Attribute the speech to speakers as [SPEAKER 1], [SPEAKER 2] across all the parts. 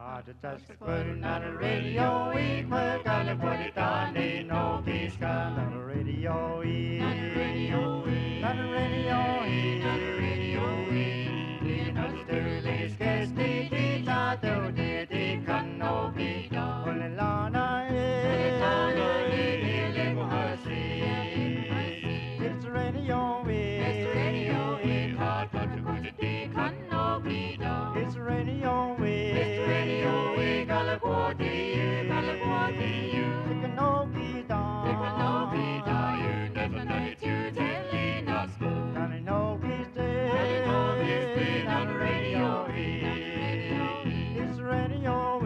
[SPEAKER 1] Just putting on the radio, we gotta put it on, ain't no peace got on the radio, on the radio, on the radio, on the radio, you know the early scares the teeth out there, the canopy, on the lawn, it's the radio, it's the radio, hot to the canopy, it's the radio, California, take a no guitar, you never know it, you telling us, got a no guitar, on the radio, it's radio,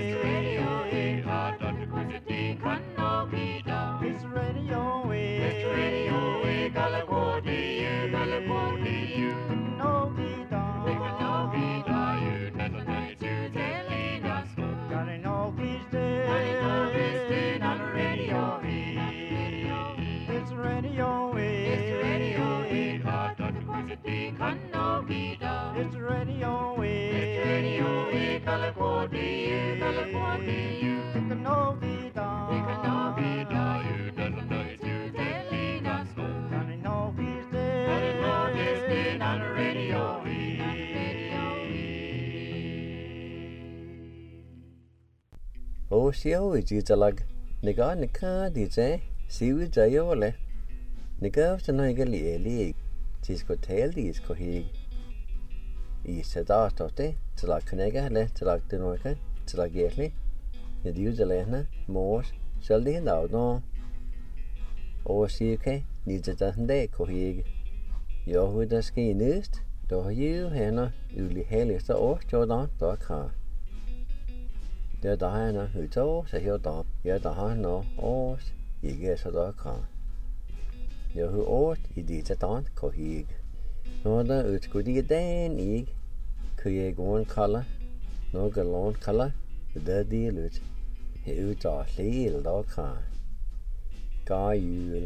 [SPEAKER 1] hot on the city, canopy, it's radio, California, no guitar, you never know it, you telling us, got a no guitar, on the radio, it's radio, hot on the city, canopy, it's radio, California, take a no guitar, you never know it, you telling us, got a no guitar, on the radio.
[SPEAKER 2] Ô xíu thì chỉ là nịga thì thế xíu chạy vô lẽ nịga cho nó cái lì chỉ có thể lì có hi ý sẽ đó thế chỉ là cái này lẽ chỉ là từ nói cái chỉ là ghét lẽ nhà điều cho lẽ nè mua sẽ đi nào nó ô xíu cái đi cho ta đây có hi giờ hồi đó cái nước đó hiu hè nó lì hè lì sao cho đó khá giờ đó nó hữu châu sẽ hiểu đó giờ đó nó ô gì cái sau đó cả giờ hữu ô thì đi cho đó có gì nó đó ở chỗ đi đen ý cái one color nó cái lone color để đi luôn hiểu cho lý đó cả cái yêu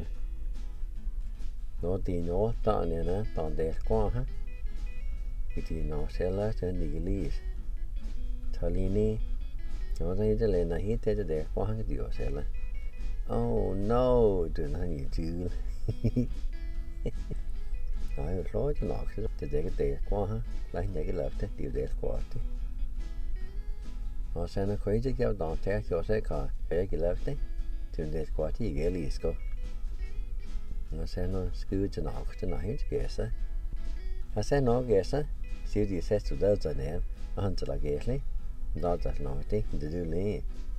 [SPEAKER 2] nó thì nó tạo nên nó tạo đẹp quá ha thì nó sẽ là trên đi lý thôi đi nó thấy cái này hít thế cho đẹp quá cái điều sẽ là oh no đừng hay gì chứ nói rồi cho nó cái đẹp quá ha lấy những cái lớp thế điều đẹp quá thế nó sẽ nó khuấy chứ kéo đòn thế cho sẽ có cái lớp thế điều đẹp quá thì cái list cô nó sẽ nó cứ cho nó hết cái sao nó sẽ nó cái sao siêu gì sẽ chủ đạo cho nên nó hơn cho là cái đấy đó là nói thế để đưa lên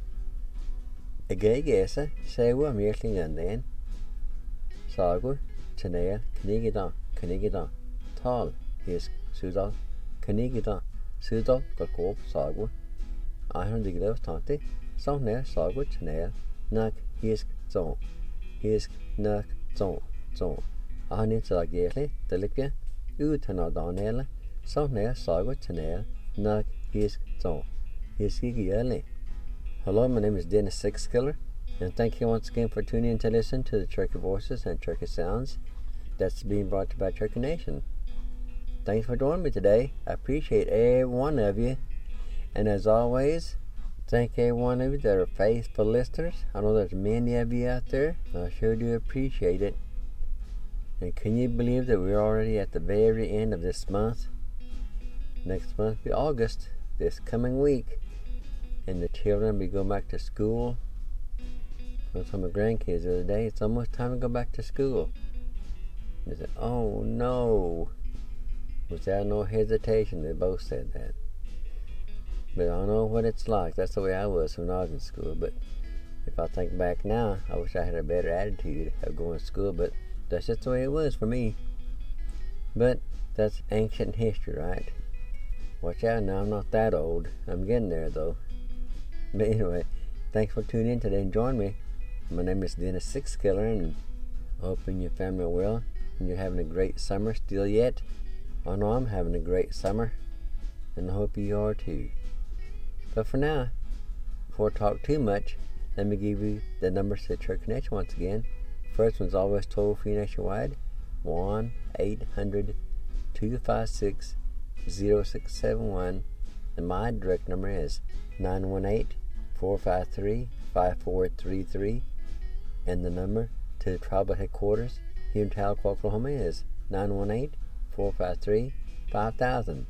[SPEAKER 2] cái sao xe qua miếng cái ngân đen sao quá cho nên cái đó tall is sự đó cái đó sự đó có cốp sao quá ai hơn gì đó thằng thế sau này sao quá cho nên nạc his nạc zone anh nên sao cái đấy để lấy cái thằng nào đó này là sau này sao quá cho nên nạc his zone. Hello, my name is Dennis Sixkiller, and thank you once again for tuning in to listen to the Turkey Voices and Turkey Sounds that's being brought to you by Turkey Nation. Thanks for joining me today. I appreciate every one of you, and as always, thank every one of you that are faithful listeners. I know there's many of you out there. I sure do appreciate it. And can you believe that we're already at the very end of this month? Next month will be August, this coming week. And the children will be going back to school. I told my grandkids the other day, it's almost time to go back to school. They said, oh no. Without no hesitation, they both said that. But I don't know what it's like. That's the way I was when I was in school. But if I think back now, I wish I had a better attitude of going to school. But that's just the way it was for me. But that's ancient history, right? Watch out now, I'm not that old. I'm getting there though. But anyway, thanks for tuning in today and join me. My name is Dennis Sixkiller, and I hope you and your family are well and you're having a great summer still yet. I know I'm having a great summer, and I hope you are too. But for now, before I talk too much, let me give you the numbers to the Church Connection once again. First one's always toll-free nationwide, 1-800-256-0671. and my direct number is 918-453-5433, and the number to the tribal headquarters here in Tahlequah, Oklahoma is 918-453-5000.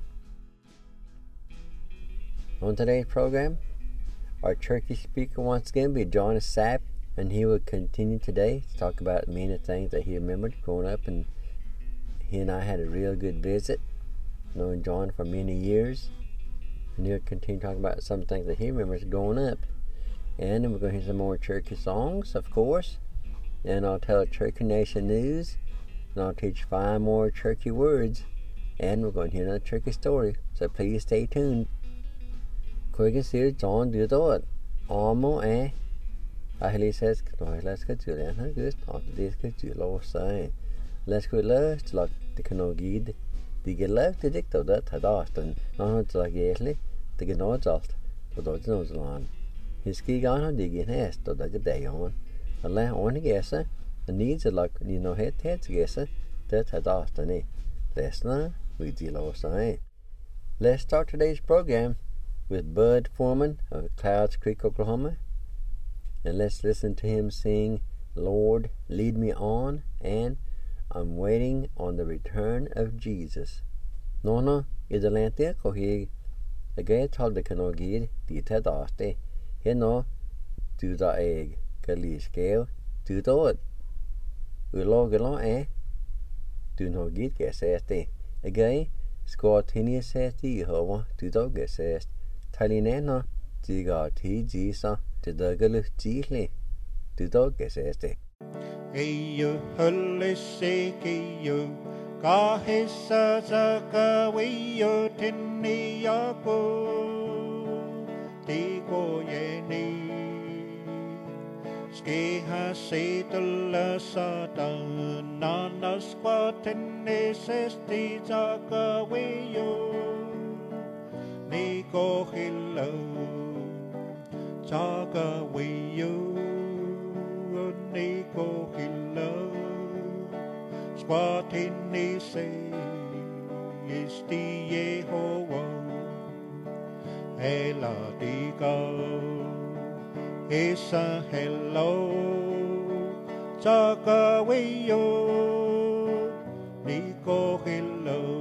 [SPEAKER 2] On today's program, our turkey speaker once again will be Johnny Sapp, and he will continue today to talk about many things that he remembered growing up, and he and I had a real good visit, knowing John for many years, and he'll continue talking about some things that he remembers growing up. And then we're going to hear some more turkey songs, of course, and I'll tell Turkey Nation news, and I'll teach 5 more turkey words, and we're going to hear another turkey story, so please stay tuned. Quick and serious, John do it. Amo Ahli says, let's get to the end. Good, this get to low sign. Let's go love to like the canogid. The get love to dicto that had often, not to like yearly, the get no just, but don't know the land. His ski on digging has to the day on. A lay on a guesser, and needs a luck, you know, head to guesser, that had often. Listen, with the low sign. Let's start today's program with Bud Foreman of Clouds Creek, Oklahoma. And let's listen to him sing Lord, Lead Me On, and I'm Waiting on the Return of Jesus. No, idolante cohig, a gay told the canogid, the tadaste, he no, do the egg, gally scale, do it. Ulogalon, do no git gasseste, a gay, scortinius sesti, Jehovah, do dog gassest. Talinena, diga tijisa, til dagalu jili, du dogge seste.
[SPEAKER 1] Eyo hulle sekeyo, kahessa zakaweyo tinni yako, tiko yeni. Skeha setula satan, nanas kwatinne sesti zakaweyo. Nico Hillo, Taka Wayo, Nico Hillo, Squatini say, is the Yehovah, Ela Digo, is a hello, Taka Wayo, Nico Hillo.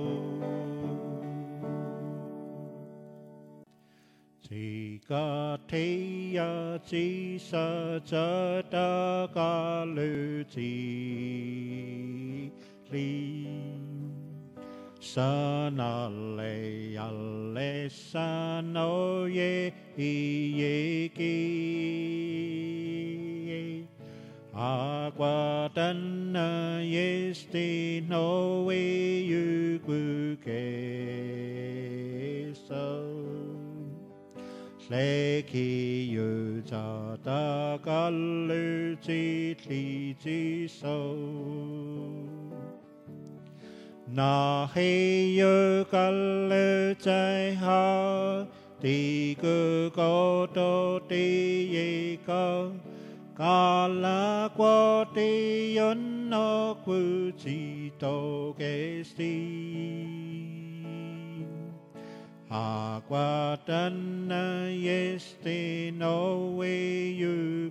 [SPEAKER 1] Tika teya jisa jada galu ji li sanale alle sano ye ki agua dana yesti no we you ke so Leki yu jada galu ji li ji so Na he yu galu jai ha Di gu go do di ye go Gala qua di yun no gu ji do ge sti Agua dana yesti no we you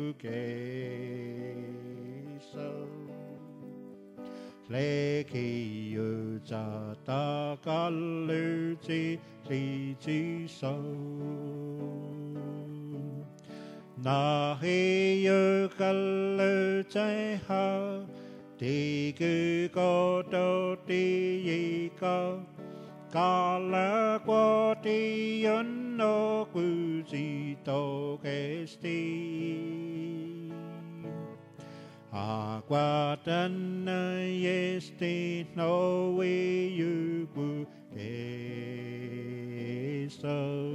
[SPEAKER 1] so Leki yu jada galu ji li ji so Na he yu galu jai ha Di gu go do di yi go Gala qua di yun no gu ji do ge sti Agua dana yesti no we you gu ge so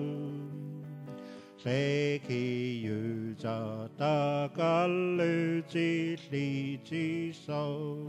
[SPEAKER 1] Leki yu jada galu ji li ji so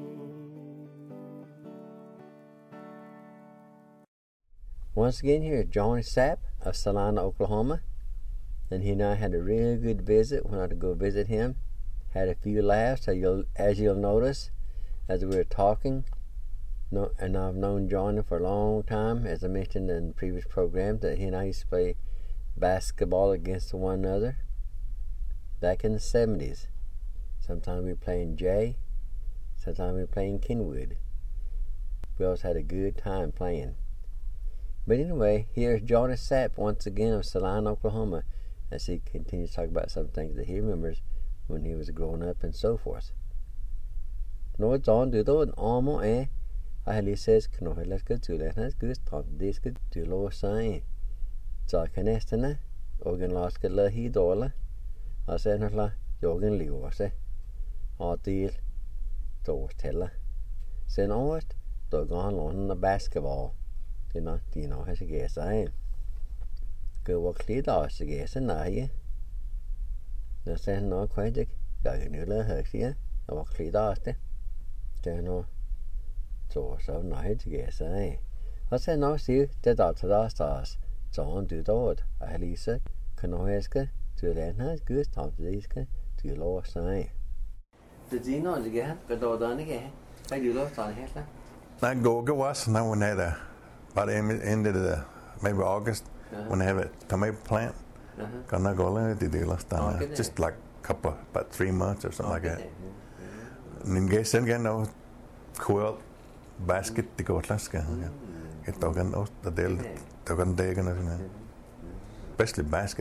[SPEAKER 2] Once again, here is Johnny Sapp of Salina, Oklahoma. And he and I had a really good visit. Went out to go visit him. Had a few laughs, as you'll notice, as we were talking. No, and I've known Johnny for a long time. As I mentioned in the previous program, that he and I used to play basketball against one another back in the 70s. Sometimes we were playing Jay, sometimes we were playing Kenwood. We always had a good time playing. But anyway, here's Johnny Sapp once again of Salina, Oklahoma, as he continues to talk about some things that he remembers when he was growing up and so forth. Nó John từ đó amo I says no let's go to that that's good talk this good to low sign. So canestana organ lost cái lơ hi dollar. I said nó là organ liu se. Deal to tell. Sen all to gone on the basketball. You know has a guess I go walk clear doors guess and I nó sẽ nói khoái chứ cái nữa là hơi xía hoặc khi đó thế cho nó chỗ sao nói chứ cái sai nó sẽ nói xíu để đó đó sao chọn từ đó ai lý sự cái nói cái từ đấy nó cứ chọn từ cái từ lo sai từ gì nói gì cái đó đó này cái từ lo chọn hết á
[SPEAKER 3] I go was now when they had about ended maybe August when they have a tomato plant. Gonna go to last time, just like about 3 months or something like that. And guys again now quilt basket to go laska. Get togan the del togan degen especially basket.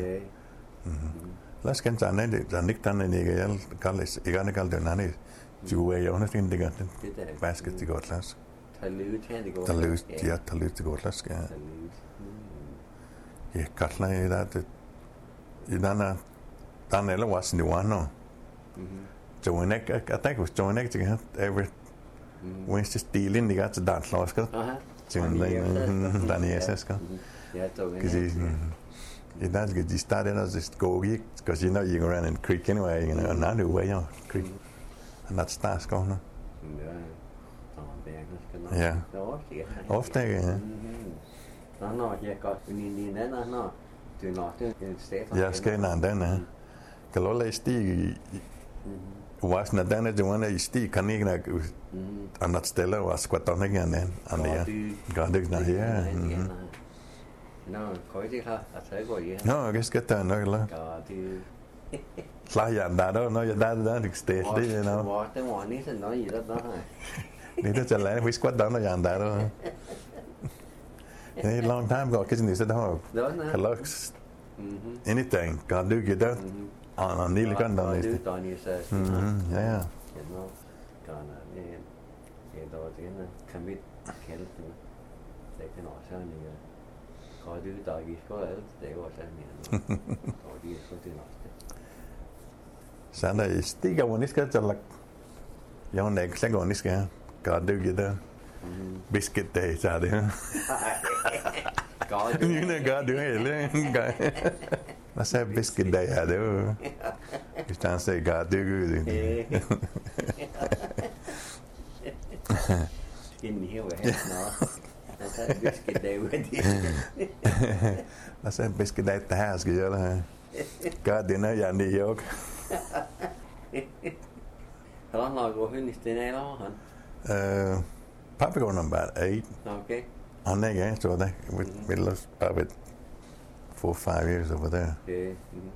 [SPEAKER 3] Last can I the nick tan and you callis igana gal nani you way on it in the basket to go last. To lose to go laska. Yeah, Katla that Idana Danella was in the one no. Joinek I think it was Joinek every Wednesday stealing the got to dance last go. Danny SS.
[SPEAKER 2] Yeah,
[SPEAKER 3] because it does get you started as just go because you know you go around in the creek anyway, you know, another way on creek. And that's task going. Yeah. Often yeah.
[SPEAKER 2] No, yeah, got we need no. Do not stay.
[SPEAKER 3] Ja, ska nan den. Kalola sti was na den de one sti kan ik na annat ställe was kvartan igen an det. Gadig na ja.
[SPEAKER 2] No, koi det har at jeg går igen.
[SPEAKER 3] No, jeg skal ta nok la. Sla ja da no ja da det sted det no.
[SPEAKER 2] Hvor det var ni så noget i det der.
[SPEAKER 3] Det er til at vi kvartan ja da. A long time ago, because they said, "Oh, it looks anything. God do get that on nearly gone down this." Yeah. Sana stiga when this gets like, you know, next thing on this guy, God do get that. Biscuit day sao đấy
[SPEAKER 2] có
[SPEAKER 3] như này có đứa này lên nó sẽ biscuit day à đấy cái chàng sẽ có đứa gì
[SPEAKER 2] in here we have nó sẽ biscuit day with you
[SPEAKER 3] nó sẽ biscuit day ta has cái đó có đứa nó dàn đi vô
[SPEAKER 2] đó là của huynh thế này đó hả
[SPEAKER 3] probably going on about 8.
[SPEAKER 2] Okay.
[SPEAKER 3] On that, yeah. So that we lost probably 4 or 5 years over there.
[SPEAKER 2] Okay.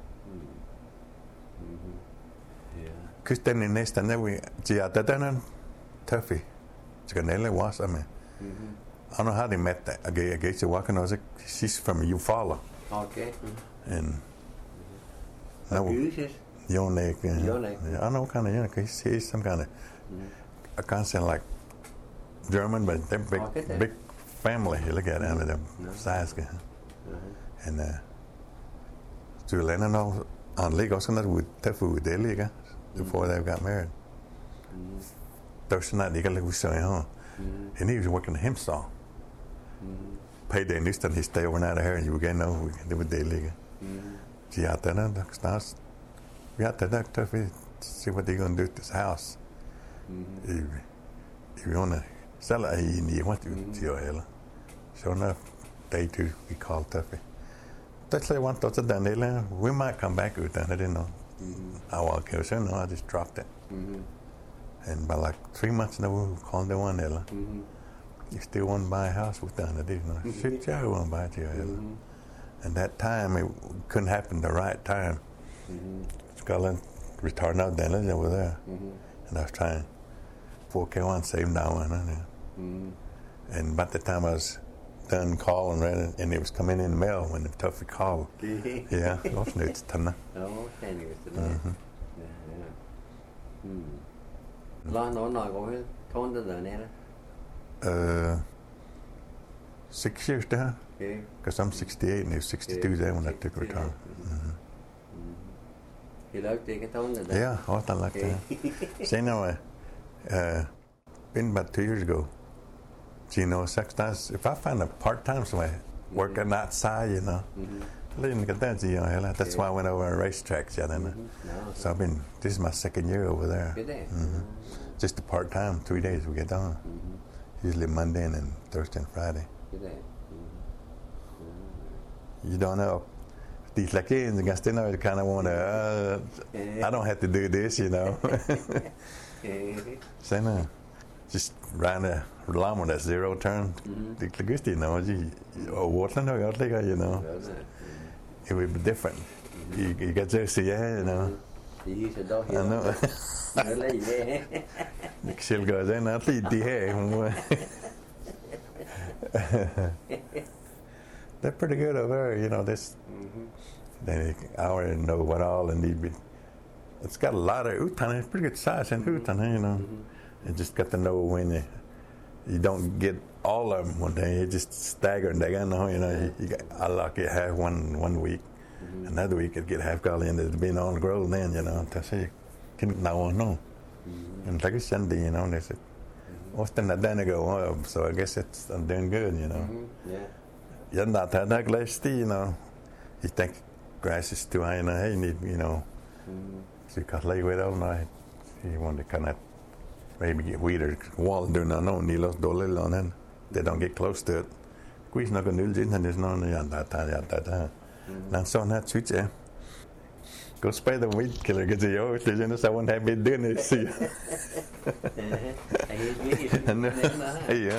[SPEAKER 2] Yeah.
[SPEAKER 3] Because then in next time we, that then Tuffy, Scanella was I mean. I don't know how they met that. I guess you're walking. I was like, she's from Eufaula.
[SPEAKER 2] Okay.
[SPEAKER 3] And now your neck. I don't know what kind of he's some kind of. I can't say like. German, but they're big family. You look at it, I mean, they're size. And to Lennon on League also not with Tefu with their league before they got married. Thursday night they got like we say, and he was working him saw. Paid the news and he stay overnight here, and you again know we with their league. See out there, stars. We out there, Tefu, see what they're gonna do to this house. If you wanna. Sell it in the what to your hell. So enough day two we called Tuffy. That's like one thought that we might come back with that. I didn't know. I walk here, so no, I just dropped it. And by like 3 months now, we called the one there. You still want to buy a house with the other, you know? Shit, y'all want to buy it, And that time, it couldn't happen the right time. Scotland returned out then over there. And I was trying 4K1 save down one. And by the time I was done calling, and it was coming in the mail when the Tuffy called. Yeah, det var snyggt.
[SPEAKER 2] Nå går helt. Tårn der nede.
[SPEAKER 3] 6 years there. Because I'm 68 and he was 62 then when I took return.
[SPEAKER 2] You like taking tårn der?
[SPEAKER 3] Yeah, I like that. So anyway, been about 2 years ago. You know, sometimes if I find a part-time somewhere working outside, you know, that's why I went over on racetracks, So this is my second year over there. Just a part-time, 3 days we get on. Usually Monday and then Thursday and Friday. You don't know. These like kids, you kind of want to, I don't have to do this, you know. So no. Just ran a llama that's zero turn. You know, you know. It would be different. You get to see, you know. I know. She'll go in, I'll eat the hair. They're pretty good over there, you know. This, I already know what all and need. It's got a lot of utan. It's pretty good size in utan, you know. You just got to know when you don't get all of them one day. You just stagger and you know. I like it half one week, another week it get half golly and it's been on the grove then, you know. That's how you can now know. And like a Sunday, you know, they said, often I done go, so I guess I'm doing good, you know. You're not that last, you know. You think grass is too high, hey, you need, you know. So you can't lay with it all night. You want to kind of maybe get weed or wall do no nilos dollar on it. They don't get close to it. Squeeze not gonna do and there's no that. Now so that switch go spray the weed killer gets the old you know, so I won't have been doing it. See. Yeah.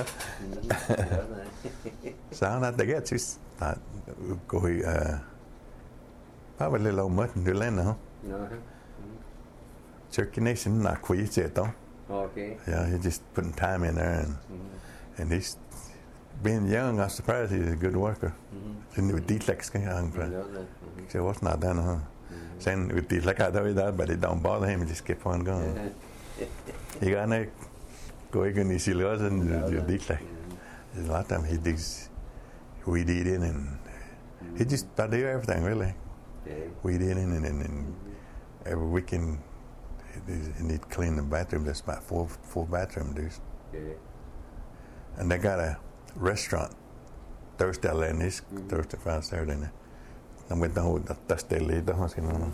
[SPEAKER 3] So that they get just go probably a little much in the land now. Cherokee Nation not quit yet though.
[SPEAKER 2] Okay.
[SPEAKER 3] Yeah, he's just putting time in there, and he's being young. I'm surprised he's a good worker. And with D-Lex, so what's not done, huh? Saying with D-Lex, I know that, but it don't bother him. He just keep on going. He got to go again. He still goes and D-Lex. A lot of time he digs weed eating, and he just do everything really. Weed eating, and every weekend. You need to clean the bathroom. There's about four bathroom dudes. And they got a restaurant Thursday and this Thursday, Friday, Saturday. And we don't Thursday leave the house, you know.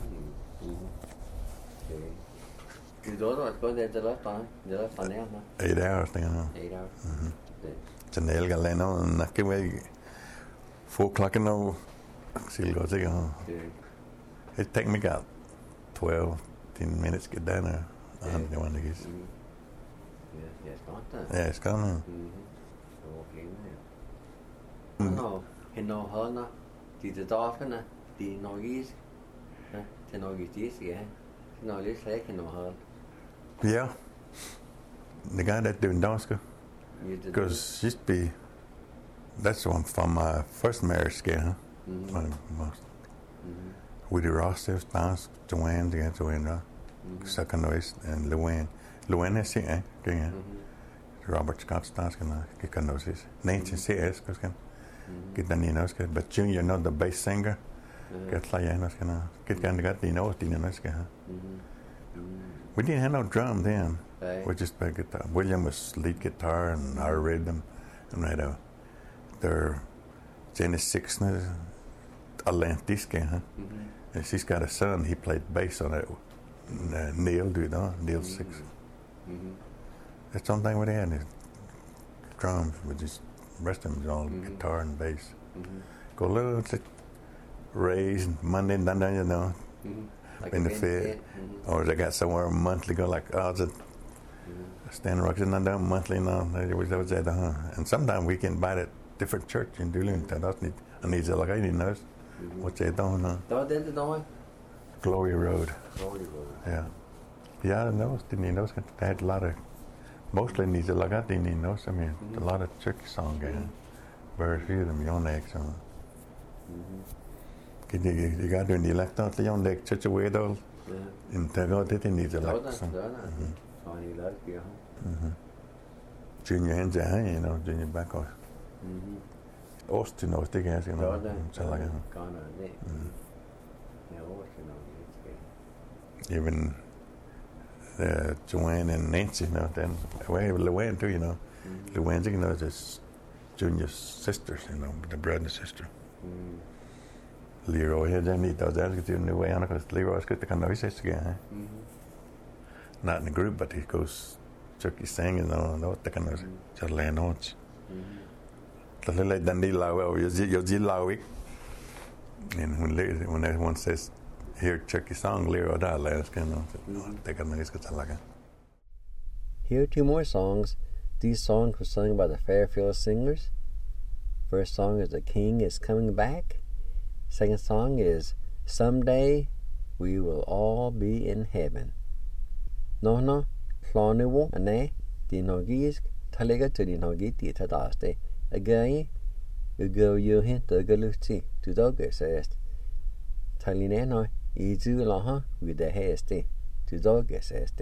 [SPEAKER 2] You don't go there the last time.
[SPEAKER 3] 8 hours, you know.
[SPEAKER 2] 8 hours.
[SPEAKER 3] So they'll get laid on and knock away 4 o'clock in the she'll go to go. It take me about 12 minutes to get down there. I want to get. Yeah, it's coming.
[SPEAKER 2] No, he no hana. The dolphin, the noise. The noise is yeah. No, it's like no hana.
[SPEAKER 3] Yeah. The guy that doing Donska. Because used to be. That's one from my first marriage scare, huh? Woody Ross, there's Bounce, Joanne Ross. Second noise and Luann is here, Robert Scott Stans can get notices. Nancy CS can get the Ninos, but Junior not the bass singer. Get Layanos can get got the nose, we didn't have no drum then. We just played guitar. William was lead guitar and our rhythm and right their Janice Sixner Atlantis, and she's got a son, he played bass on it. Neil do that, Neil Six. That's the only thing we had is drums, but just rest of them is all guitar and bass. Go a little raise Monday and then you know,
[SPEAKER 2] like
[SPEAKER 3] in the fair. Or they got somewhere monthly go like Stand Rocks and down monthly now. That was at and sometimes we can buy at different church in Duluth. That's neat. And he's like I didn't know. What's that doing now? Glory Road.
[SPEAKER 2] Glory Road.
[SPEAKER 3] Yeah. Yeah, I noticed. Didn't you notice? They had a lot of, mostly needs a lot. Didn't you notice? I mean, a lot of church songs. Very few of them on there. So. You got to do like that. You on there church away though. In Tago, they didn't need a lot. Junior hands, you know, junior back off. Austin knows the guys, you know. Even Joanne and Nancy, you know, then Luann too, you know. Luann, you know, is Junior's sisters, you know, the brother and sister. Leroy had them eat those guys in the way on because Leroy's good to come his sister again. Not in the group, but he goes Chucky singing and all that kind of just land on. So they let Dundee Low, you're Lowick. And when everyone says, hear Chucky song, Leroy that last kind of take a nice good like.
[SPEAKER 2] Here are two more songs. These songs were sung by the Fairfield Singers. First song is The King is Coming Back. Second song is Someday We Will All Be in Heaven. Nohna, Planiwo, Ane, Dinogisk, Talega to Dinogiti Tadaste, Again, you go you hint the Galuti to Dogger says. Talineno, Izu Laha with the hasty to Dogger says.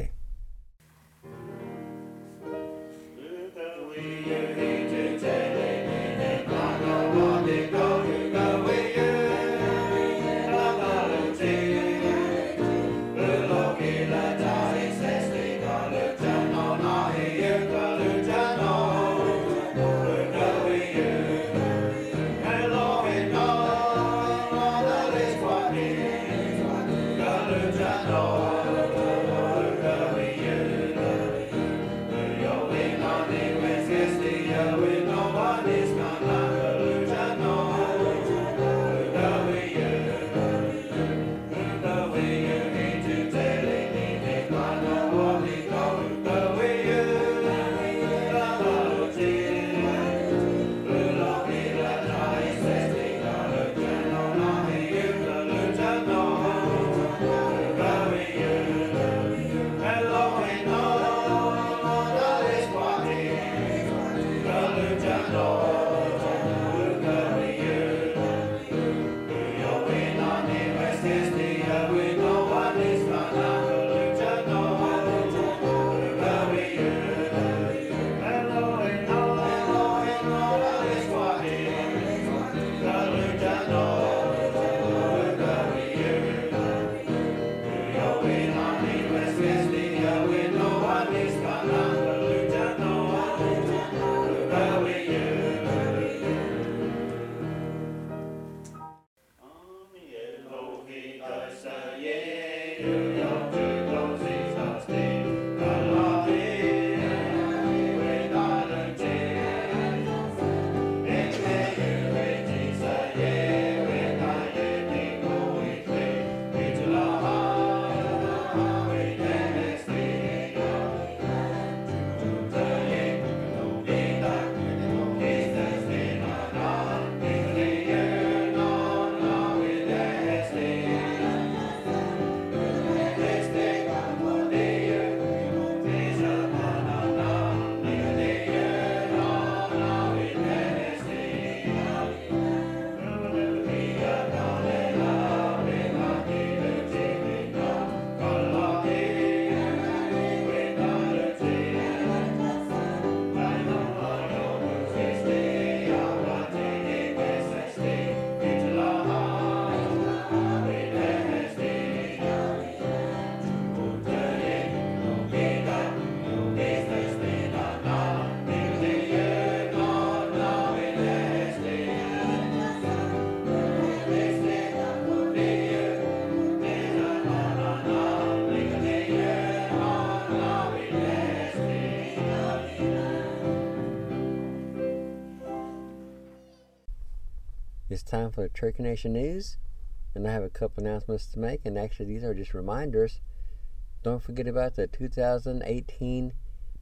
[SPEAKER 2] It's time for the Cherokee Nation News, and I have a couple announcements to make, and actually these are just reminders. Don't forget about the 2018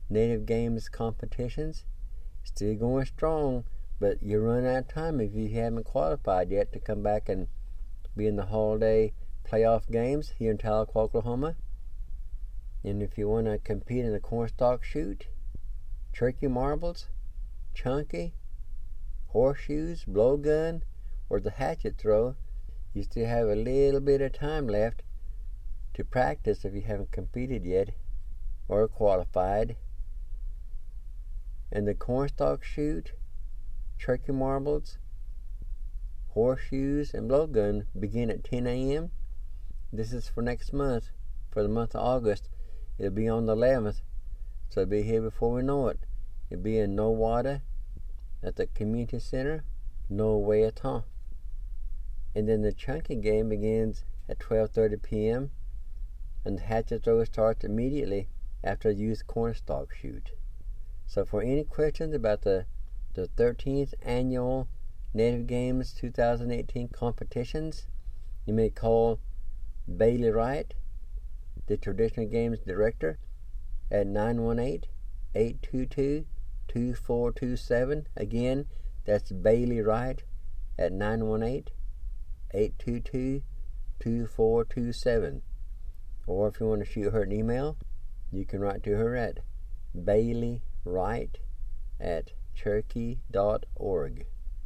[SPEAKER 2] Native Games competitions. Still going strong, but you run out of time if you haven't qualified yet to come back and be in the holiday playoff games here in Tahlequah, Oklahoma. And if you want to compete in the cornstalk shoot, turkey marbles, chunky, horseshoes, blowgun, or the hatchet throw, you still have a little bit of time left to practice if you haven't competed yet or qualified. And the cornstalk shoot, turkey marbles, horseshoes, and blowgun begin at 10 a.m. This is for next month, for the month of August. It'll be on the 11th, so it'll be here before we know it. It'll be in Nowata at the community center, Nowata. And then the chunky game begins at 12:30 p.m. and the hatchet throw starts immediately after the youth cornstalk shoot. So for any questions about the 13th annual Native Games 2018 competitions, you may call Bailey Wright, the Traditional Games Director, at 918-822-2427. Again, that's Bailey Wright at 918-822-2427. Or if you want to shoot her an email, you can write to her at baileyWright@cherokee.org.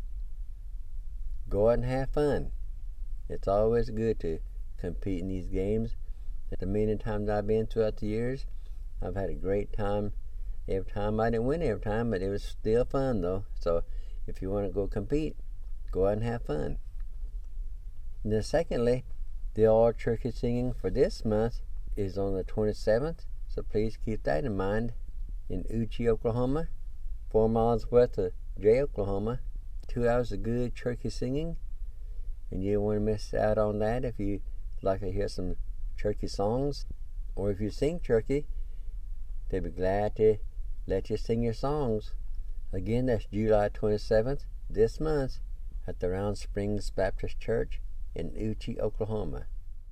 [SPEAKER 2] Go out and have fun. It's always good to compete in these games. The many times I've been throughout the years, I've had a great time every time. I didn't win every time, but it was still fun though. So if you want to go compete, go out and have fun. And then secondly, the all turkey singing for this month is on the 27th, so please keep that in mind. In Uchi, Oklahoma, 4 miles west of Jay, Oklahoma. 2 hours of good turkey singing, and you don't want to miss out on that if you like to hear some turkey songs, or if you sing turkey, they'll be glad to let you sing your songs. Again, that's July 27th, this month, at the Round Springs Baptist Church in Uchi, Oklahoma.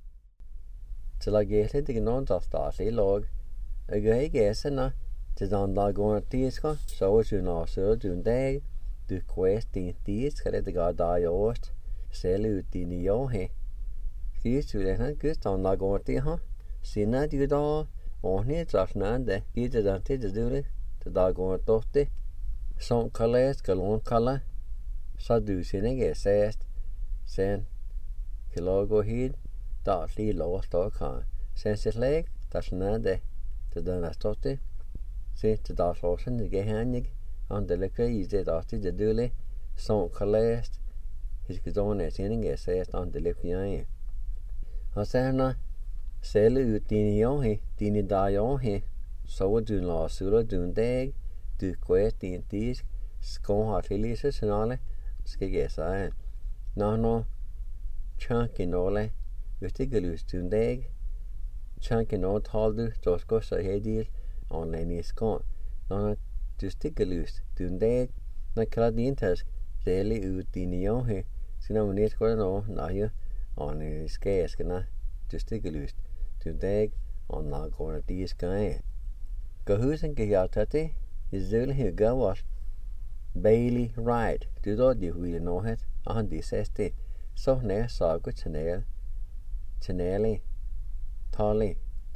[SPEAKER 2] Til I get it, det noen tar statlig lag. Jeg er na til den dagen tiska, så er det nå så du dag, du quest din tiska det ga da jost, selv ut din johe. Kis du det gust den dagen ti ha. Sinna du da, og ni trasnande, git det til det du til dagen totte. Som kalles kalon kalla, så du sinne sest, sen kilogo hid. Dagslig låst og kan. Sen sitt leg, trasnande til den stotte. Se til dagslåsen, det er handig. Andelike i det dagtig det dule, som kalles. Hiskidone sinne sest andelike jeg. Og sen selv ut dine johe, dine dajohe, så du la sula du dag, du quest din disk, skon har til signale, skal jeg sige. Nå, chunky nåle, hvis det ikke lyst du dag, chunky nå tal du, så skal så hedil, online i skon. Nå, du stikker lyst du dag, når kalder din task, selv ut dine johe, siden om det skal nå, nej, online skal jeg skal nå, du stikker lyst. Today on not going to these guys. Go who's and get out at it? Is there here go was Bailey Wright. Do that you will know it. On this estate. So near saw good Chanel. Chanelli. Tolly.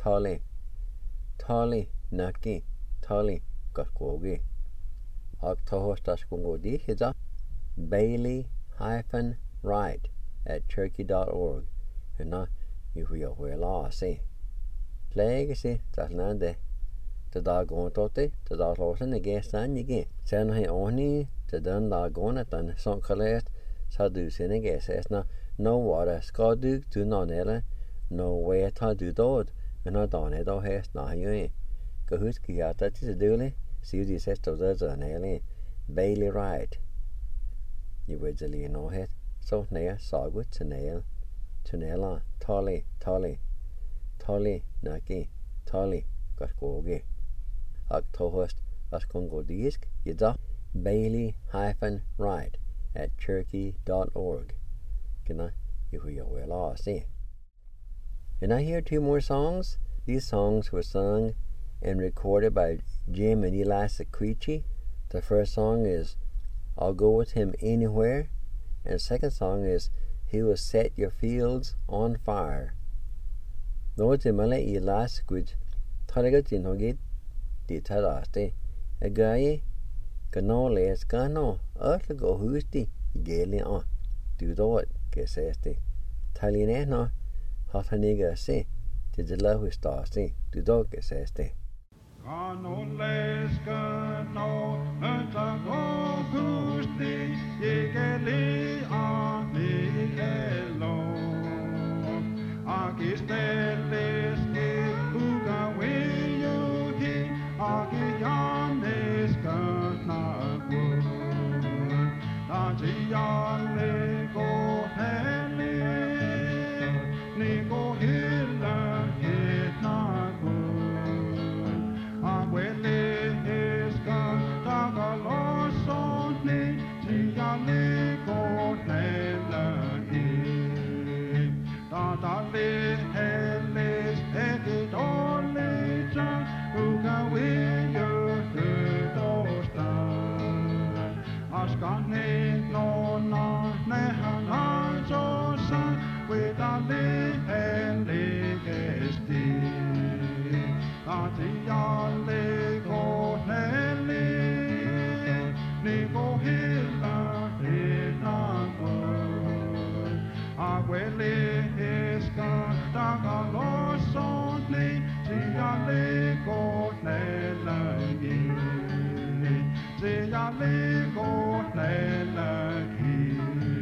[SPEAKER 2] Nucky. Tolly. Got Kogi. October stas Kongo di hida. Bailey-Wright at cherokee.org. And now you will well see. Plague see that nande. The dog on tote, the dog losen against an again. Send he only to done dog on it and some collect, so do sin again says no water, scoduk to non ella, no way to do dod, and I don't it all has na you. Kahuski out that is a duly, see the says to the an Bailey Wright. You would the no head, so near saw good to nail. Tunella, Tolly, Nucky, Tolly, got Kogi. Octohost, as Congo disk, yida, Bailey-Wright at cherokee.org. Gonna, you will all see. And I hear 2 more songs. These songs were sung and recorded by Jim and Eli Sequici. The first song is I'll Go With Him Anywhere, and the second song is He Will Set Your Fields on Fire. Nói til Malay Eli Sequici, thalaga tinhogit di thalaste, agaye kano les kano, go husti, geli on, do dot, geseste. Talineno, hataniga se, til the love with stasi, do dot, geseste.
[SPEAKER 1] Kano les kano, go husti, geli ani elo. Agisteles ke ugawe yuhi, agiyanes kanaku. Tajiyale go hele, ni go hila hitnaku. Agwele eska tagalosoni, tiyale go hele. Tadale heles egidole chan, ugawe yuhi Askane no na nehana josa wedale hele gesti Atiyale go hele ni go hila hinago Agwele eska tagalosone tiyale go hele Tiyale go hele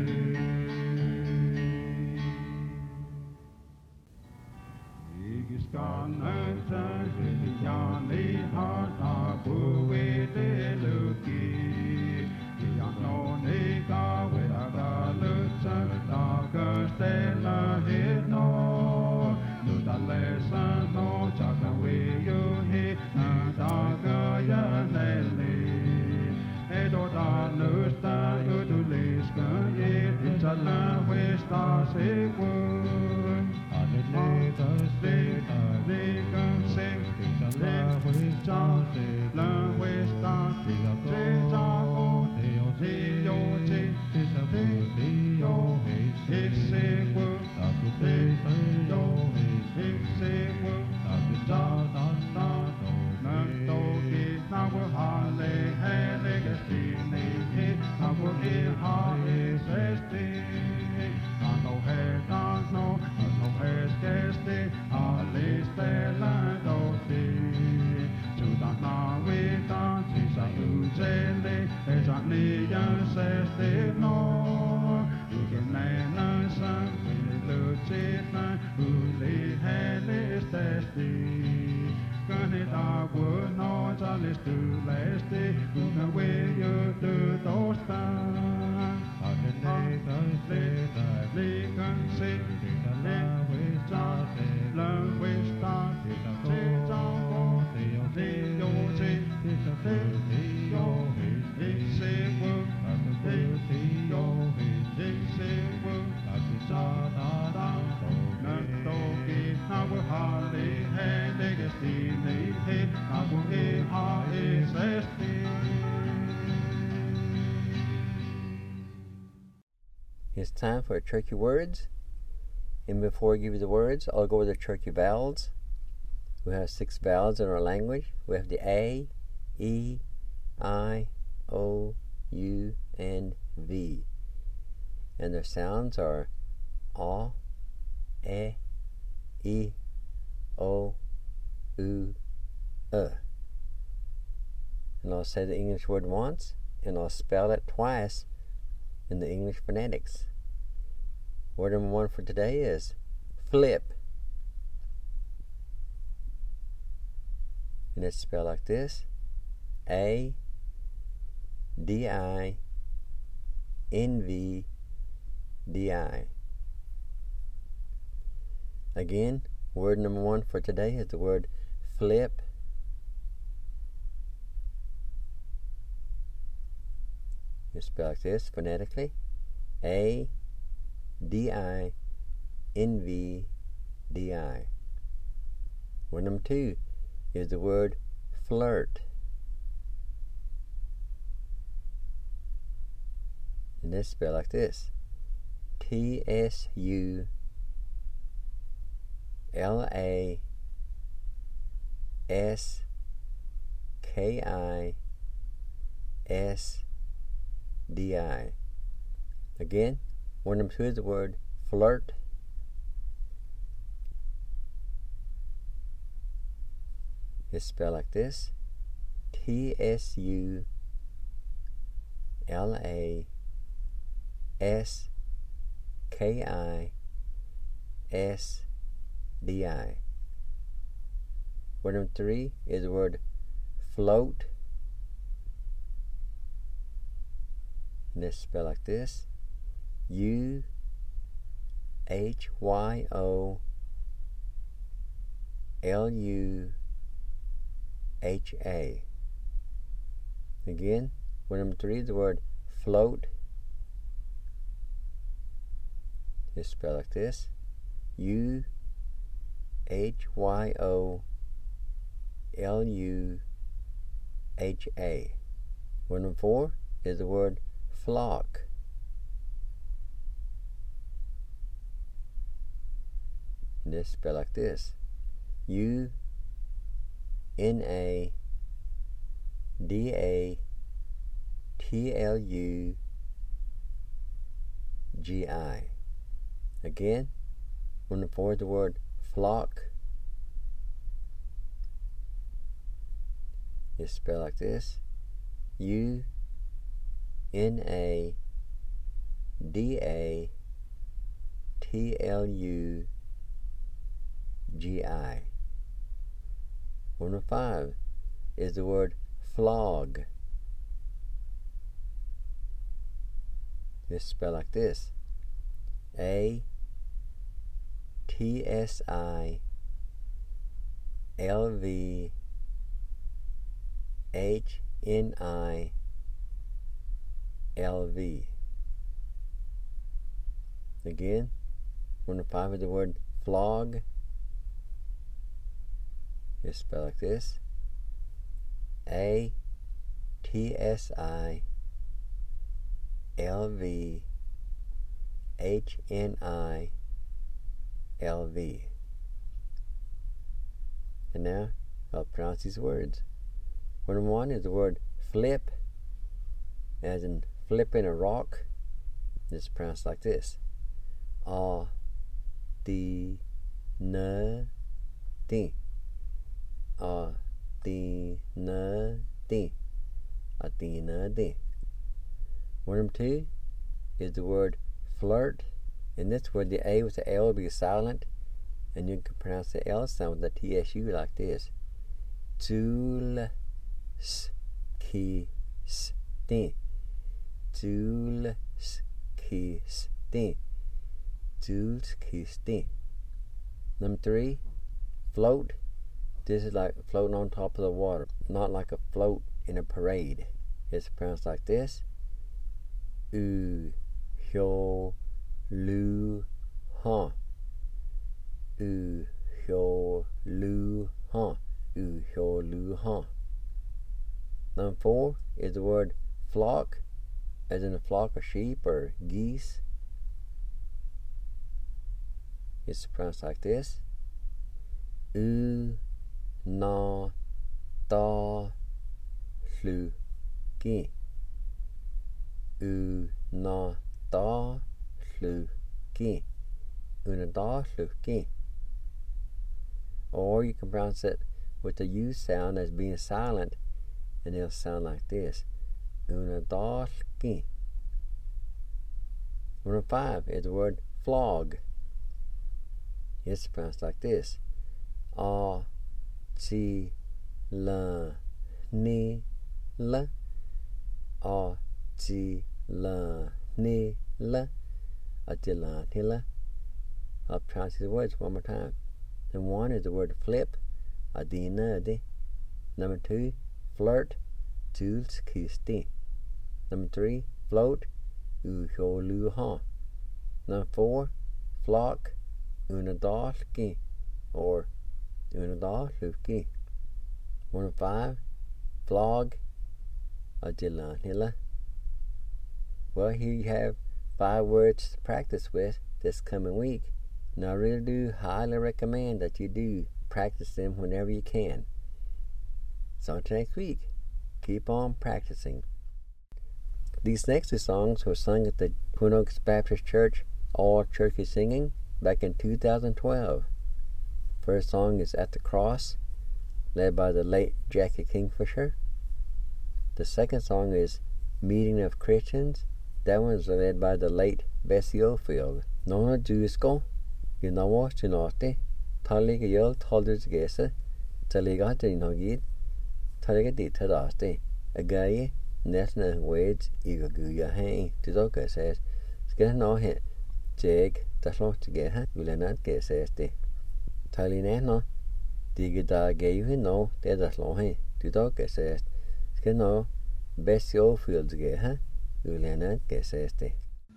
[SPEAKER 1] Igiskananta Tiyale hata buwe de luki Tiyano nega weda lutsa Daga stela hitno Nudale sano chaka weyo hit Daga yanele Edo da nusta uduliska yet Itala westa sekun Adele da lekan sek Itala westa La westa Tita o Teo te Tita Teo Ik sekun Teo Ik sekun Tita Nanto ki Nawa hale hele gestini Nawa ha is esti Nano hes gesti Ale stella doti Sudana wita Tisa ujele Esa niya sesti no Ugenena san Luchitna Uli hele stesti Kanita would not a list to last day, the way you do those times. I can they can say, love with start, love with start, it's all they don't say, it's a thing, it's a work, it's a work, it's a hardly had a destiny, I will give her his
[SPEAKER 2] It's time for tricky words. And before I give you the words, I'll go over the tricky vowels. We have 6 vowels in our language. We have the A, E, I, O, U, and V. And their sounds are A, E, I, O, U, And I'll say the English word once, and I'll spell it twice in the English phonetics. Word number 1 for today is flip. And it's spelled like this: A, D, I, N, V, D, I. Again, word number 1 for today is the word flip. You spell like this phonetically: A, D, I, N, V, D, I. Word number 2 is the word flirt. And it's spelled like this. TSULASKISDI. Again, one of them two is the word flirt. It's spelled like this. TSULASKISDI. One of them three is the word float. And it's spelled like this. UHYOLUHA. Again, one of them three is the word float. It's spelled like this. UHYOLUHA. One of them four is the word flock. And it's spelled like this. UNADATLUGI. Again, one of the four is the word flock. It's spelled like this. UNADATLUGI. One of five is the word flog. It's spelled like this. ATSILVHNILV. Again, one of five is the word flog. It's spelled like this. ATSILVHNILV. And now I'll pronounce these words. One is the word flip, as in flipping a rock. It's pronounced like this. A-D-N-D. A-D-N-D. A-D-N-D. One of them two is the word flirt. In this word, the A with the L will be silent, and you can pronounce the L sound with the TSU like this. Tulskistin. Tulskistin. Tulskistin. Number three, float. This is like floating on top of the water, not like a float in a parade. It's pronounced like this. U-hyo-lu-han. U-hyo-lu-han. U-hyo-lu-han. Number four is the word flock, as in a flock of sheep or geese. It's pronounced like this. U-na-da-lu-ki. U-na-da-lu-ki. U-na-da-lu-ki. Or you can pronounce it with the U sound as being silent, and it'll sound like this. U-na-da-lu-ki. Number five is the word flog. It's pronounced like this. A-T-L-N-I-L. A-T-L-N-I-L. A-T-L-N-I-L. I'll pronounce these words one more time. Number one is the word flip. A-D-N-D. Number two, flirt. Tulskistin. Number three, float. U-hyo-lu-han. Number four, flock. U-na-da-lu-ki. Or U-na-da-lu-ki. 105, Flog of Hilla. Well, here you have 5 words to practice with this coming week. And I really do highly recommend that you do practice them whenever you can. So until next week, keep on practicing. These next 2 songs were sung at the Twin Oaks Baptist Church All Churchy Singing back in 2012. First song is At the Cross, led by the late Jackie Kingfisher. The second song is Meeting of Christians. That one is led by the late Bessie Oldfield. Nona Jusko, Yunawa Chinote, Taliga Yel Tolders Gesa, Taliga Dinogid, Taliga Ditadaste, a guy, Nesna Wades, Igaguya Hang, Tizoka says, Skin no hit, Jag, Taslo to get her, Ulanat Geseste. Talinano, Digida gave him no, Dedas Lohe, Tizoka says, Skin no, Bessie Oldfield to get her. Ulanat Geseste.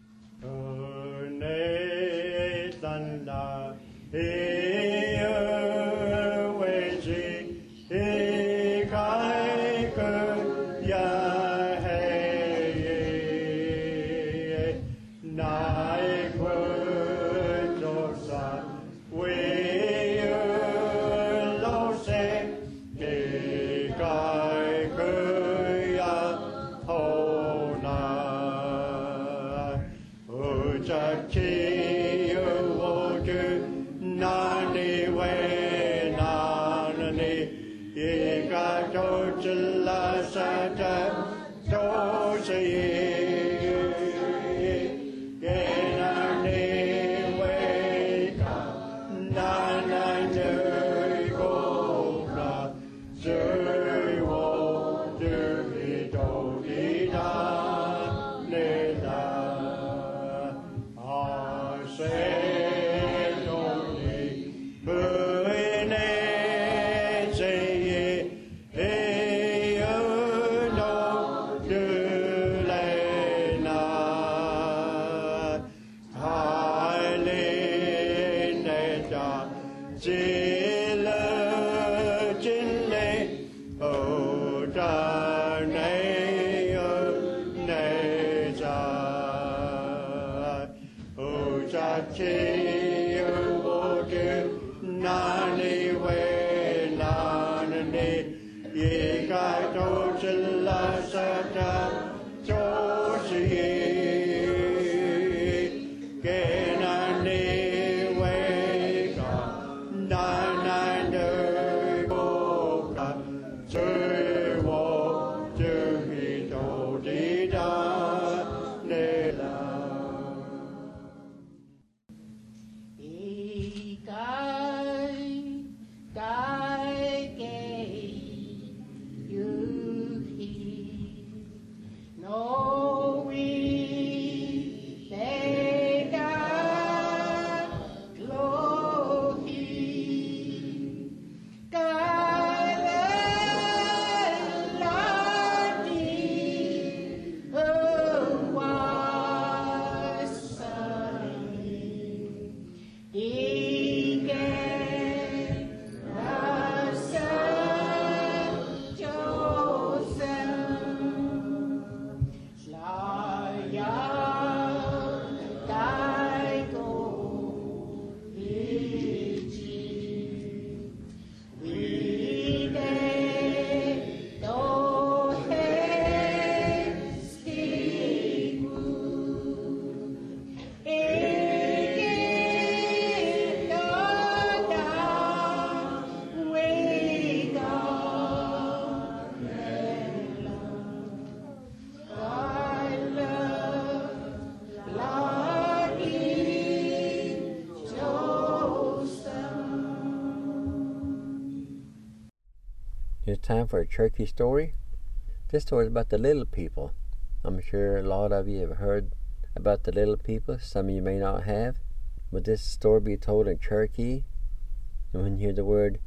[SPEAKER 2] It's time for a turkey story. This story is about the little people. I'm sure a lot of you have heard about the little people. Some of you may not have. But this story be told in Cherokee. And when you hear the word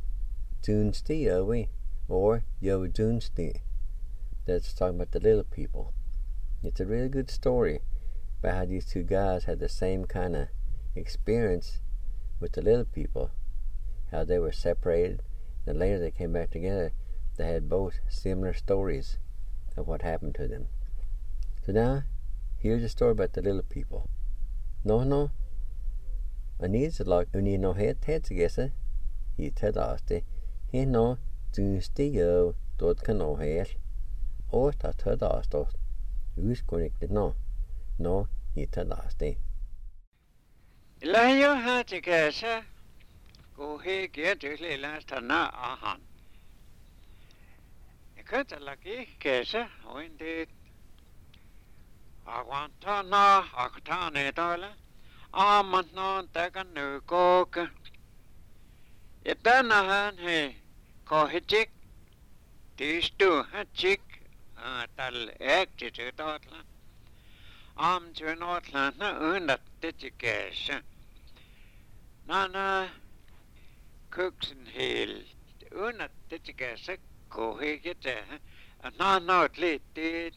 [SPEAKER 2] Dunsti or Yo Dunsti, that's talking about the little people. It's a really good story about how these 2 guys had the same kind of experience with the little people. How they were separated. Then later they came back together. that had both similar stories of what happened to them. So now, here's a story about the little people. No, Anis like uni no head together. He said asked he no Tuesday dot can no hair. Or that had asked us. Who's connected no, he said asked.
[SPEAKER 4] La yo had to guess, go here get to the last na ahan. You could lucky guess, when did I want to know Octane dollar. Man no take a new cook. It done a hand he call his chick. These two had chick. Tal acted to Dotla. To Northland, that dedication. Nana cooks and hill. That dedication, go here get there. And Nana late did.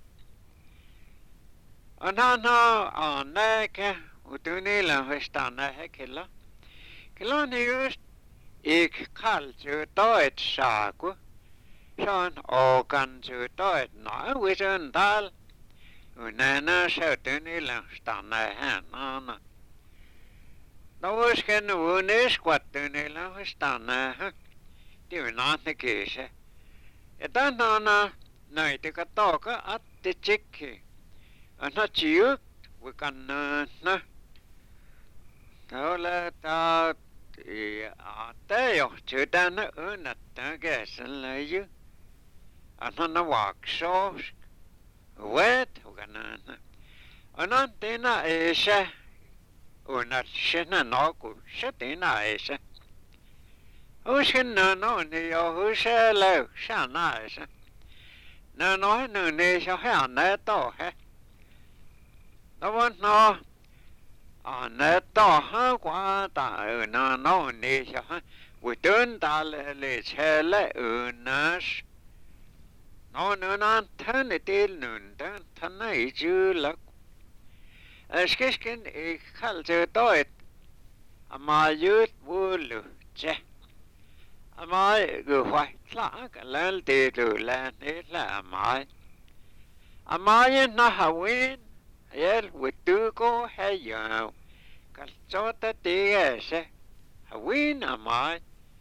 [SPEAKER 4] And Nana on neck, who do Nila Westana Hekilla. Kiloni used ik culture diet sago. Sean organ to diet now with an dal. Unana certainly Langstana Hanana. No was can woonish what do Nila Westana. Do not the case. It done Nana night a talk at the chicky. And not you, we can no. Let out day or two done at the gas and lay you. And on the walk sauce, wet, and on dinner is or not shinna no good, shitina is. Who's in no near who's a low, shana is. No, near your hand that door, eh? No one no. On that door, what I no near your hand. We don't let's hell unas. No, turn it in noon, tonight you look. As Kiskin, a culture doit. Am I youth wool, am I go white clock, a little day to land it, am I? Am I in a win? Yell, we do go, hey, you know. Cause so that day, a win, am I?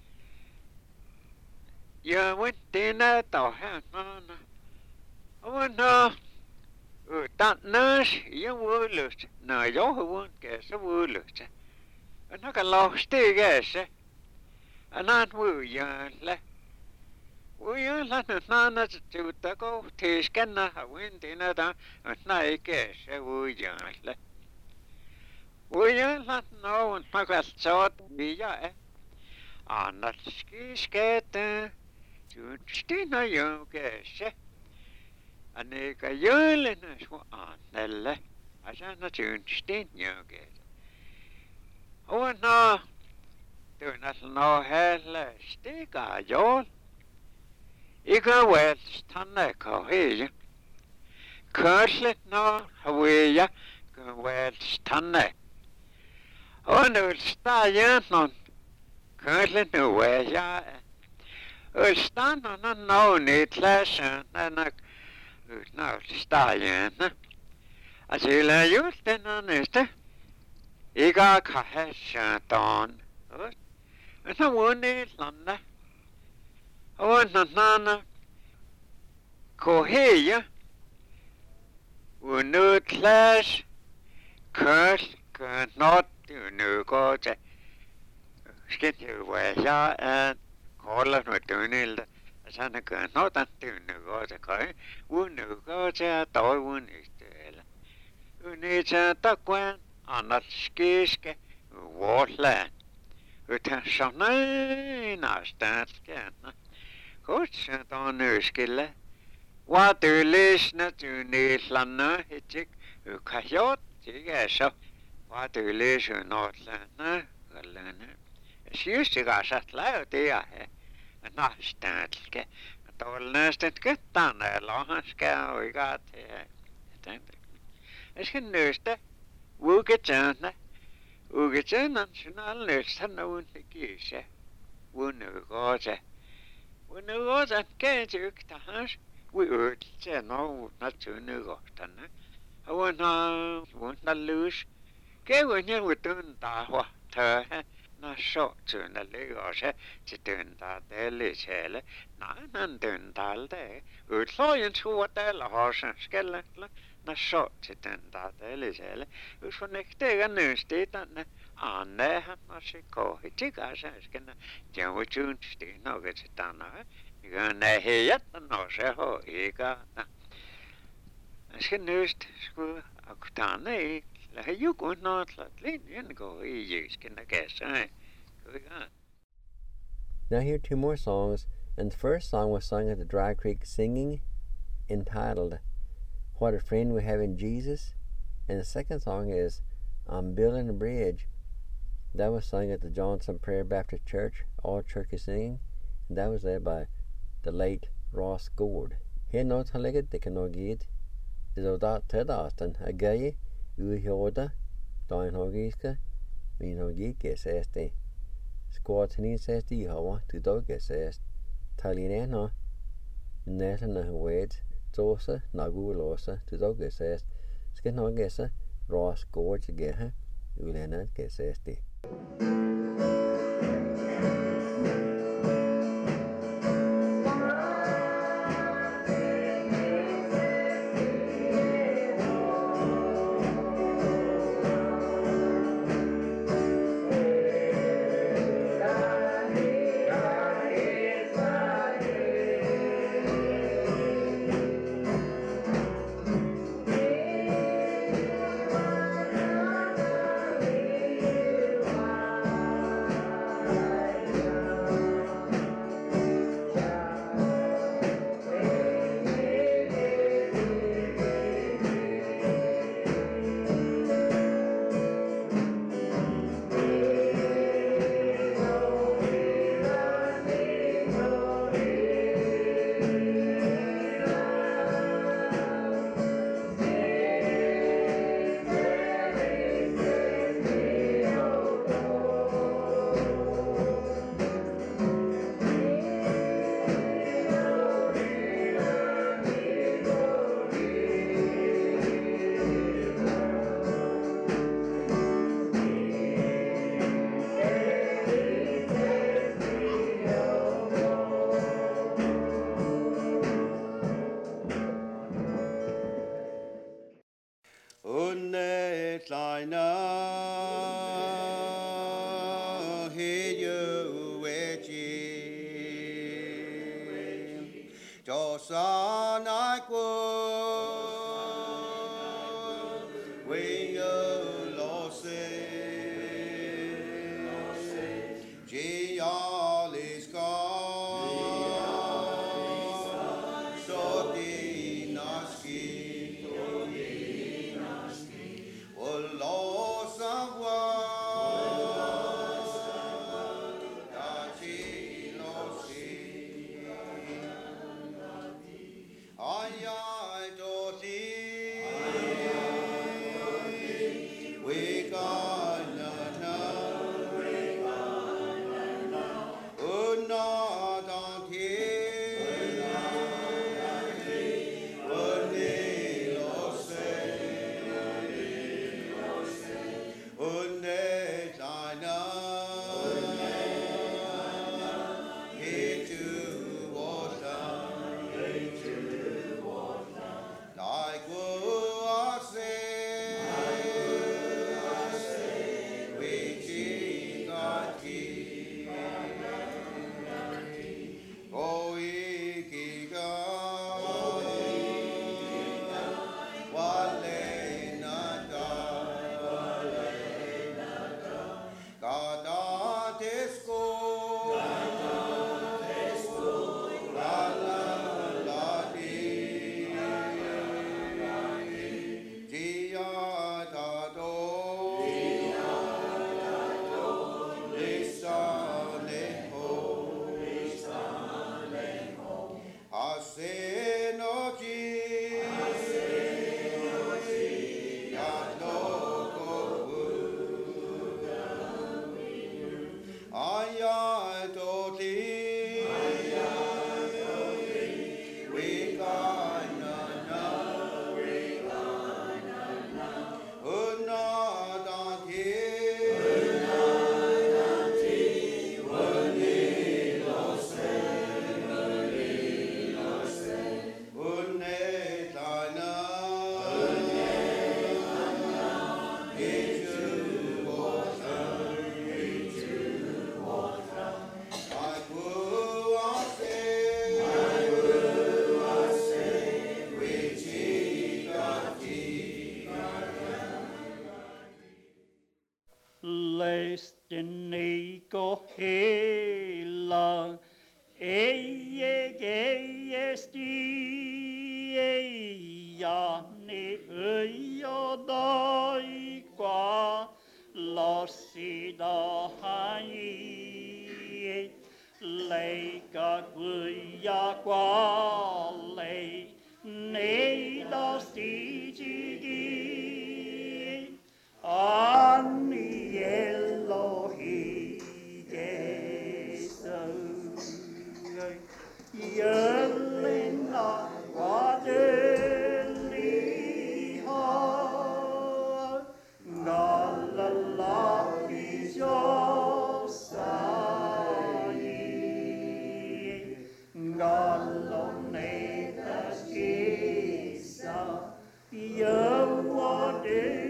[SPEAKER 4] You went dinner to him, oh no. That nurse, you will lose. No, you won't guess a will lose. And I can lost the guess. And not will you let. Will you let the nana to go to scanner a wind dinner down and I guess will you let. Will you let no one I got short be ya? And that ski skate. Stina you guess. And they got yell in us on the I shall not stin you guess. Oh no, do not know hell stick a yell. You go well, stand there, here. Curse it no, away ya, go well, stand there. Oh no, stay ya, none. Curse it no way ya. Stand on a no need lesson and a no stay in. As you lay you then on it, you got a head on. And I won't need London. Oh, Nana, go here, we no class, curse, not do no go to skid you where ya and. All of my doing it, as I can not do no go to go, who no go to a toy one is there. Who needs a duck one on that skiske, waterland. Who tells some nine, I stand again. Coach on her skill. What do you listen to Nilana, Hitchik, who coyote, yes, what do you listen not learn? She used to go shut loud, dear. Not stand, get a total nest and get down there, long scale we got here. It's a nurse there. We'll get in there. We'll get in and she'll nurse and no one to kiss. We'll no go there. when it was at Kajik, the hash, we heard, say, no, not to know, I want to lose. Cái người nhân người tên ta hoa thờ nó sợ chuyện là lấy gọi sẽ chỉ tên ta để lấy xe là nó tên ta để ở lo yên chua để là họ sang cái là nó sợ chỉ tên ta để lấy xe là ở số này cái cái nơi thế ta nè anh đấy nó sẽ có cái chiếc cái sang cái nó chẳng có chuyện thì nó cái chỉ ta nó cái này hay nhất nó sẽ có cái cái nơi cái ta này you go not let go use can I guess
[SPEAKER 2] Now here are two more songs, and the first song was sung at the Dry Creek Singing, entitled What a Friend We Have in Jesus, and the second song is I'm Building a Bridge. That was sung at the Johnson Prayer Baptist Church, all churches singing, and that was led by the late Ross Gord. Here no taleged they can no get the dot Ted Austin a gay Uhoda, Don Hogiska, Minogi Gesesti. Squatini says the Yawa to dog says Talinena, Netana Wade, Tosa, Nagulosa, to dog says Skinogesa, Ross Gorge Geha, Ulena Gesesti.
[SPEAKER 5] Losa
[SPEAKER 1] Lestini ko hela esti ya ni yo dai qua losida hai lei ka ya qua lei nei da sti gi ani Elohi Jesu Yelena Wadeli Ha Nalala Josai Galone Tashisa Yawade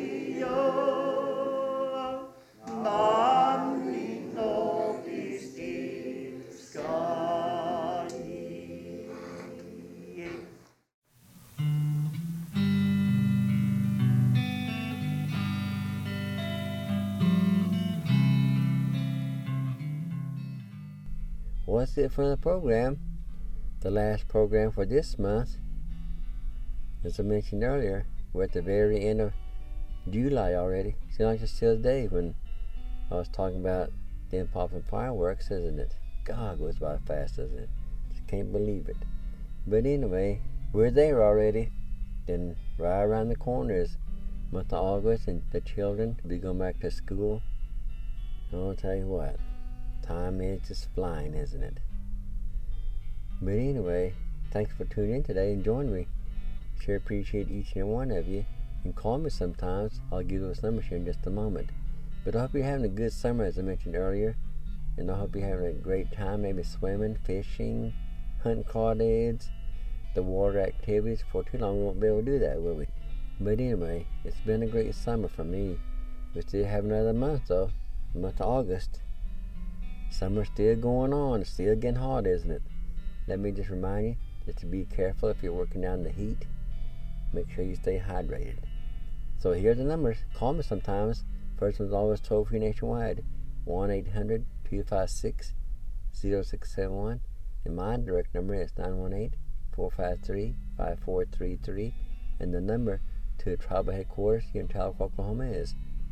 [SPEAKER 2] Well, that's it for the program. The last program for this month. As I mentioned earlier, we're at the very end of July already. Seems like it's still the day when I was talking about them popping fireworks, isn't it? God, goes by fast, doesn't it? Just can't believe it. But anyway, we're there already. Then right around the corner is month of August, and the children will be going back to school. I'll tell you what, time is just flying, isn't it? But anyway, thanks for tuning in today and joining me. Sure appreciate each and every one of you. You can call me sometimes. I'll give those numbers here in just a moment. But I hope you're having a good summer, as I mentioned earlier. And I hope you're having a great time, maybe swimming, fishing, hunting crawdads, the water activities. For too long we won't be able to do that, will we? But anyway, it's been a great summer for me. We still have another month though, the month of August. Summer's still going on. It's still getting hot, isn't it? Let me just remind you just to be careful if you're working down in the heat. Make sure you stay hydrated. So here's the numbers. Call me sometimes. First one's always toll-free nationwide. 1-800-256-0671. And my direct number is 918-453-5433. And the number to the tribal headquarters here in Tahlequah, Oklahoma is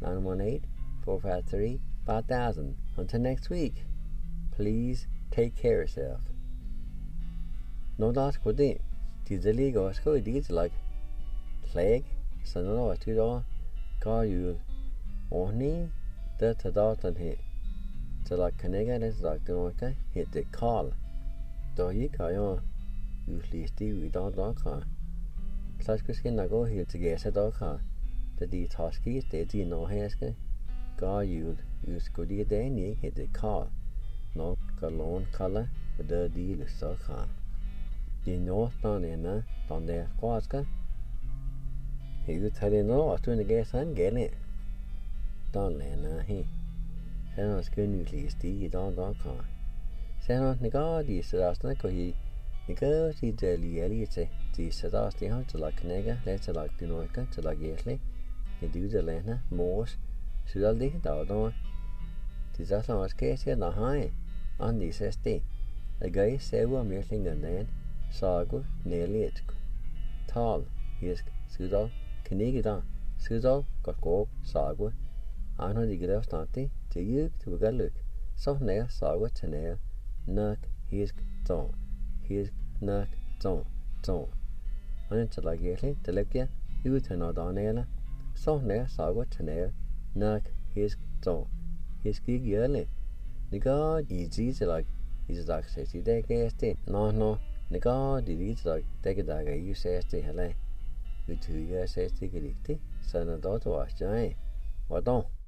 [SPEAKER 2] 918-453-5000. Until next week, please take care of yourself. No doubt with it. These illegal school deeds like plague, Sanolo, Tudor, Garul, Orny, the Tadatan hit. So like Canega, let's like the Norca, hit the call. Do you call usually Steve, we don't car. Such Christian Nago here to get a dog car. The Detoski, they did no haske. Garul, use goody day, hit the call. No galone color, with the deal is so car. You know, down there, Quaska. He would tell you no, I was doing the gas and getting it. Down there, he. Sen was good usually Steve, don't car. Sen on the god, he said, I was not going to go see the Lielite. He said, I was the house to like Nega, let's like the Norca, to like Yesley. He do the Lena, Morse, should I leave it out on? Tis as long as case here, not high. On this SD. A guy said, well, meeting and then. Sagu, nearly tall, his Sudal, Kenigida, Sudal, Gakok, Sagu, Anna the Grafstanti, to you to a look. So nail, Sagu, Tenail, Nuck, his zone, his Nuck, zone. Until like Yetly, Telepia, you to know Donella, so nail, Sagu, Tenail, Nuck, his zone, his gig yearly. The god is like, is like 60 days, no. Nega did like take a dagger, you say, stay hello. You 2 years, say, take it, son of daughter was giant. What don't?